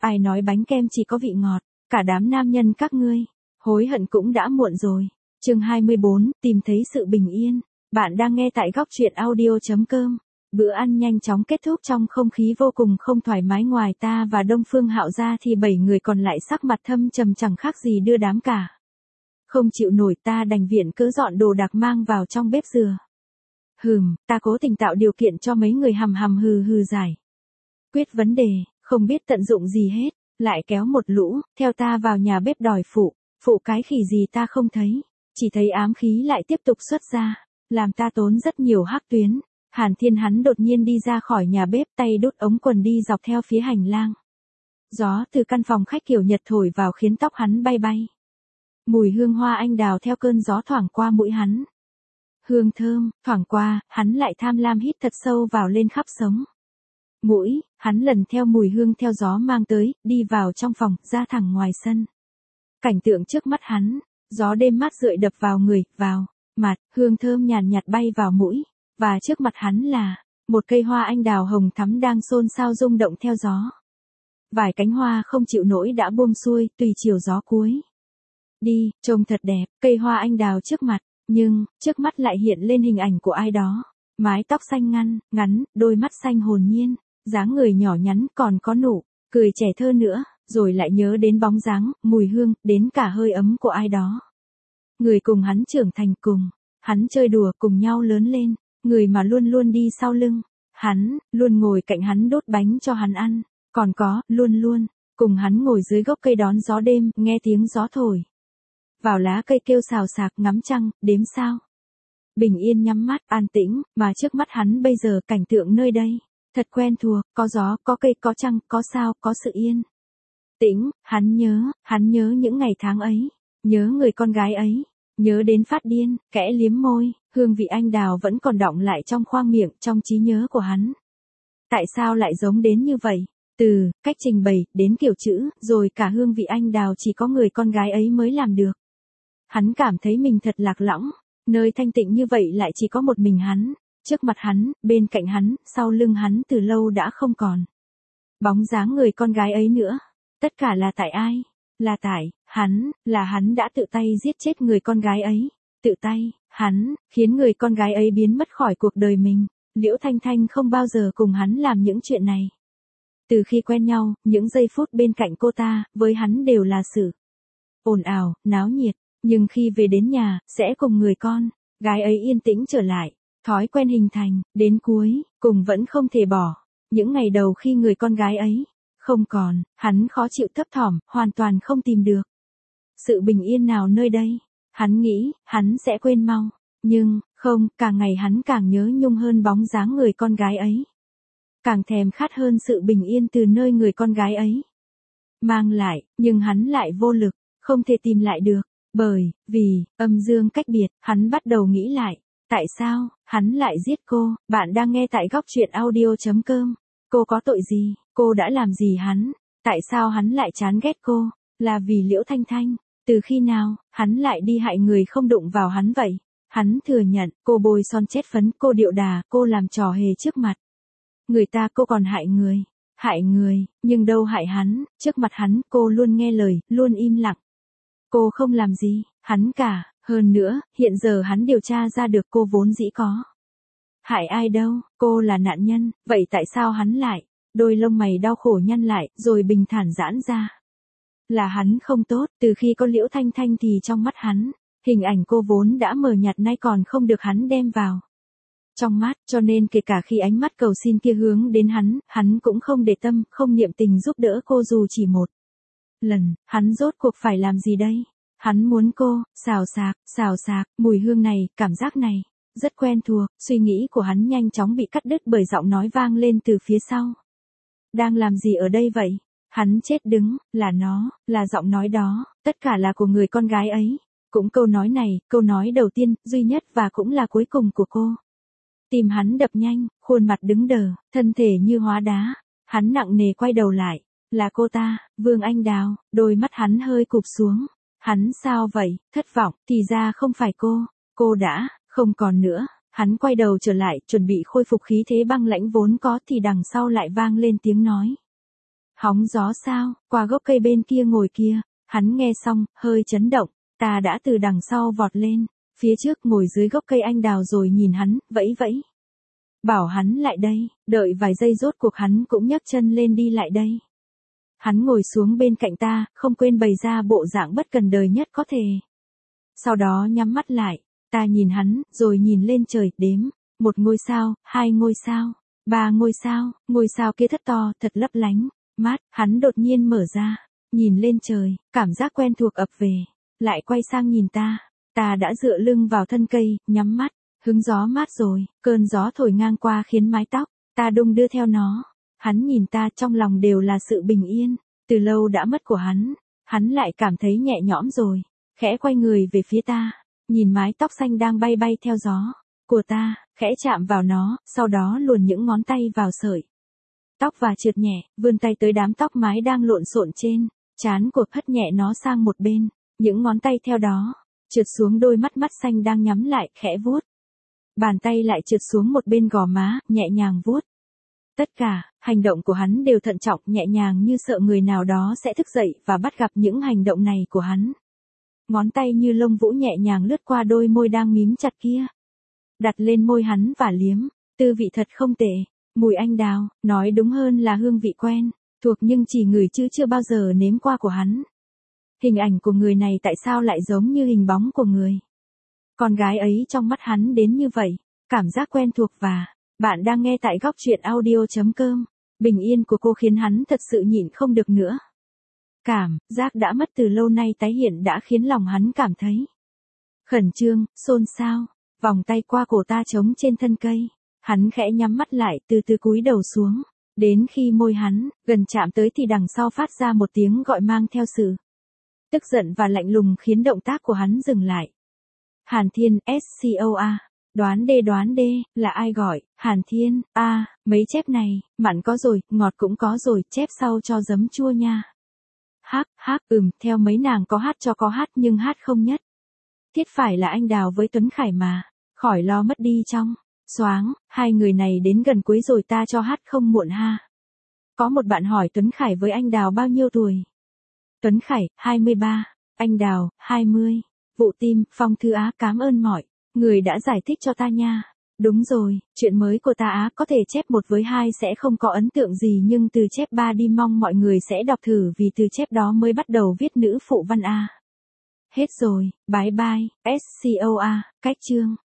ai nói bánh kem chỉ có vị ngọt, cả đám nam nhân các ngươi, hối hận cũng đã muộn rồi. Chương 24, tìm thấy sự bình yên. Bạn đang nghe tại góc truyện audio.com. Bữa ăn nhanh chóng kết thúc trong không khí vô cùng không thoải mái, ngoài ta và Đông Phương Hạo ra thì 7 người còn lại sắc mặt thâm trầm chẳng khác gì đưa đám cả. Không chịu nổi, ta đành viện cớ dọn đồ đạc mang vào trong bếp dừa. Ta cố tình tạo điều kiện cho mấy người hầm hừ giải quyết vấn đề, không biết tận dụng gì hết, lại kéo một lũ, theo ta vào nhà bếp đòi phụ cái khỉ gì ta không thấy, chỉ thấy ám khí lại tiếp tục xuất ra, làm ta tốn rất nhiều hắc tuyến. Hàn Thiên hắn đột nhiên đi ra khỏi nhà bếp, tay đút ống quần đi dọc theo phía hành lang. Gió từ căn phòng khách kiểu Nhật thổi vào khiến tóc hắn bay bay. Mùi hương hoa anh đào theo cơn gió thoảng qua mũi hắn. Hương thơm, thoảng qua, hắn lại tham lam hít thật sâu vào lên khắp sống mũi, hắn lần theo mùi hương theo gió mang tới, đi vào trong phòng, ra thẳng ngoài sân. Cảnh tượng trước mắt hắn, gió đêm mát rượi đập vào người, vào mặt, hương thơm nhàn nhạt bay vào mũi, và trước mặt hắn là một cây hoa anh đào hồng thắm đang xôn xao rung động theo gió. Vài cánh hoa không chịu nổi đã buông xuôi, tùy chiều gió cuối đi, trông thật đẹp, cây hoa anh đào trước mặt, nhưng trước mắt lại hiện lên hình ảnh của ai đó. Mái tóc xanh ngắn, đôi mắt xanh hồn nhiên, dáng người nhỏ nhắn, còn có nụ cười trẻ thơ nữa, rồi lại nhớ đến bóng dáng, mùi hương, đến cả hơi ấm của ai đó. Người cùng hắn trưởng thành, cùng hắn chơi đùa, cùng nhau lớn lên, người mà luôn luôn đi sau lưng hắn, luôn ngồi cạnh hắn đốt bánh cho hắn ăn, còn có, luôn cùng hắn ngồi dưới gốc cây đón gió đêm, nghe tiếng gió thổi vào lá cây kêu xào xạc, ngắm trăng, đếm sao. Bình yên nhắm mắt, an tĩnh, mà trước mắt hắn bây giờ cảnh tượng nơi đây thật quen thuộc, có gió, có cây, có trăng, có sao, có sự yên tĩnh. Hắn nhớ những ngày tháng ấy, nhớ người con gái ấy, nhớ đến phát điên, kẽ liếm môi, hương vị anh đào vẫn còn đọng lại trong khoang miệng, trong trí nhớ của hắn. Tại sao lại giống đến như vậy? Từ cách trình bày đến kiểu chữ, rồi cả hương vị anh đào chỉ có người con gái ấy mới làm được. Hắn cảm thấy mình thật lạc lõng, nơi thanh tịnh như vậy lại chỉ có một mình hắn, trước mặt hắn, bên cạnh hắn, sau lưng hắn từ lâu đã không còn bóng dáng người con gái ấy nữa. Tất cả là tại ai? Là tại hắn đã tự tay giết chết người con gái ấy, tự tay, hắn khiến người con gái ấy biến mất khỏi cuộc đời mình. Liễu Thanh Thanh không bao giờ cùng hắn làm những chuyện này. Từ khi quen nhau, những giây phút bên cạnh cô ta, với hắn đều là sự ồn ào, náo nhiệt. Nhưng khi về đến nhà, sẽ cùng người con gái ấy yên tĩnh trở lại. Thói quen hình thành, đến cuối cùng vẫn không thể bỏ. Những ngày đầu khi người con gái ấy không còn, hắn khó chịu, thấp thỏm, hoàn toàn không tìm được sự bình yên nào nơi đây. Hắn nghĩ, hắn sẽ quên mau. Nhưng, không, càng ngày hắn càng nhớ nhung hơn bóng dáng người con gái ấy. Càng thèm khát hơn sự bình yên từ nơi người con gái ấy mang lại, nhưng hắn lại vô lực, không thể tìm lại được. Bởi vì âm dương cách biệt, hắn bắt đầu nghĩ lại, tại sao hắn lại giết cô? Bạn đang nghe tại góc truyện audio.com. Cô có tội gì? Cô đã làm gì hắn? Tại sao hắn lại chán ghét cô? Là vì Liễu Thanh Thanh. Từ khi nào hắn lại đi hại người không đụng vào hắn vậy? Hắn thừa nhận, cô bôi son chết phấn, cô điệu đà, cô làm trò hề trước mặt người ta, cô còn hại người, nhưng đâu hại hắn. Trước mặt hắn, cô luôn nghe lời, luôn im lặng. Cô không làm gì hắn cả. Hơn nữa, hiện giờ hắn điều tra ra được cô vốn dĩ có hại ai đâu, cô là nạn nhân. Vậy tại sao hắn lại? Đôi lông mày đau khổ nhăn lại, rồi bình thản giãn ra. Là hắn không tốt, từ khi có Liễu Thanh Thanh thì trong mắt hắn, hình ảnh cô vốn đã mờ nhạt nay còn không được hắn đem vào trong mắt, cho nên kể cả khi ánh mắt cầu xin kia hướng đến hắn cũng không để tâm, không niệm tình giúp đỡ cô dù chỉ một lần. Hắn rốt cuộc phải làm gì đây? Hắn muốn cô, xào xạc, mùi hương này, cảm giác này, rất quen thuộc. Suy nghĩ của hắn nhanh chóng bị cắt đứt bởi giọng nói vang lên từ phía sau. Đang làm gì ở đây vậy? Hắn chết đứng, là nó, là giọng nói đó, tất cả là của người con gái ấy. Cũng câu nói này, câu nói đầu tiên, duy nhất và cũng là cuối cùng của cô. Tim hắn đập nhanh, khuôn mặt đứng đờ, thân thể như hóa đá. Hắn nặng nề quay đầu lại, là cô ta, Vương Anh Đào. Đôi mắt hắn hơi cụp xuống. Hắn sao vậy? Thất vọng, thì ra không phải cô đã không còn nữa. Hắn quay đầu trở lại, chuẩn bị khôi phục khí thế băng lãnh vốn có thì đằng sau lại vang lên tiếng nói. Hóng gió sao, qua gốc cây bên kia ngồi kia, hắn nghe xong, hơi chấn động, ta đã từ đằng sau vọt lên, phía trước ngồi dưới gốc cây anh đào rồi nhìn hắn, vẫy vẫy. Bảo hắn lại đây, đợi vài giây rốt cuộc hắn cũng nhấc chân lên đi lại đây. Hắn ngồi xuống bên cạnh ta, không quên bày ra bộ dạng bất cần đời nhất có thể. Sau đó nhắm mắt lại, ta nhìn hắn, rồi nhìn lên trời, đếm, 1 ngôi sao, 2 ngôi sao, 3 ngôi sao kia thất to, thật lấp lánh, mắt, hắn đột nhiên mở ra, nhìn lên trời, cảm giác quen thuộc ập về, lại quay sang nhìn ta đã dựa lưng vào thân cây, nhắm mắt, hứng gió mát rồi, cơn gió thổi ngang qua khiến mái tóc, ta đung đưa theo nó, hắn nhìn ta trong lòng đều là sự bình yên, từ lâu đã mất của hắn lại cảm thấy nhẹ nhõm rồi, khẽ quay người về phía ta, nhìn mái tóc xanh đang bay bay theo gió, của ta, khẽ chạm vào nó, sau đó luồn những ngón tay vào sợi tóc và trượt nhẹ, vươn tay tới đám tóc mái đang lộn xộn trên, trán của hất nhẹ nó sang một bên, những ngón tay theo đó, trượt xuống đôi mắt xanh đang nhắm lại, khẽ vuốt. Bàn tay lại trượt xuống một bên gò má, nhẹ nhàng vuốt. Tất cả, hành động của hắn đều thận trọng, nhẹ nhàng như sợ người nào đó sẽ thức dậy và bắt gặp những hành động này của hắn. Ngón tay như lông vũ nhẹ nhàng lướt qua đôi môi đang mím chặt kia. Đặt lên môi hắn và liếm, tư vị thật không tệ, mùi anh đào, nói đúng hơn là hương vị quen, thuộc nhưng chỉ ngửi chứ chưa bao giờ nếm qua của hắn. Hình ảnh của người này tại sao lại giống như hình bóng của người? Con gái ấy trong mắt hắn đến như vậy, cảm giác quen thuộc và... Bạn đang nghe tại góc truyện audio.com. Bình yên của cô khiến hắn thật sự nhịn không được nữa. Cảm giác đã mất từ lâu nay tái hiện đã khiến lòng hắn cảm thấy khẩn trương, xôn xao, vòng tay qua cổ ta trống trên thân cây. Hắn khẽ nhắm mắt lại, từ từ cúi đầu xuống. Đến khi môi hắn gần chạm tới thì đằng sau phát ra một tiếng gọi mang theo sự tức giận và lạnh lùng khiến động tác của hắn dừng lại. Hàn Thiên, SCOA. Đoán đê, là ai gọi, Hàn Thiên, mấy chép này, mặn có rồi, ngọt cũng có rồi, chép sau cho giấm chua nha. Theo mấy nàng có hát cho có hát nhưng hát không nhất. Thiết phải là anh Đào với Tuấn Khải mà, khỏi lo mất đi trong. Xoáng, hai người này đến gần cuối rồi ta cho hát không muộn ha. Có một bạn hỏi Tuấn Khải với anh Đào bao nhiêu tuổi? Tuấn Khải, 23, anh Đào, 20. Vụ tim, Phong Thư Á cảm ơn mọi người đã giải thích cho ta nha. Đúng rồi, chuyện mới của ta Á có thể chép 1 với 2 sẽ không có ấn tượng gì nhưng từ chép 3 đi mong mọi người sẽ đọc thử vì từ chép đó mới bắt đầu viết nữ phụ văn A. Hết rồi, bye bye, SCOA, cách chương.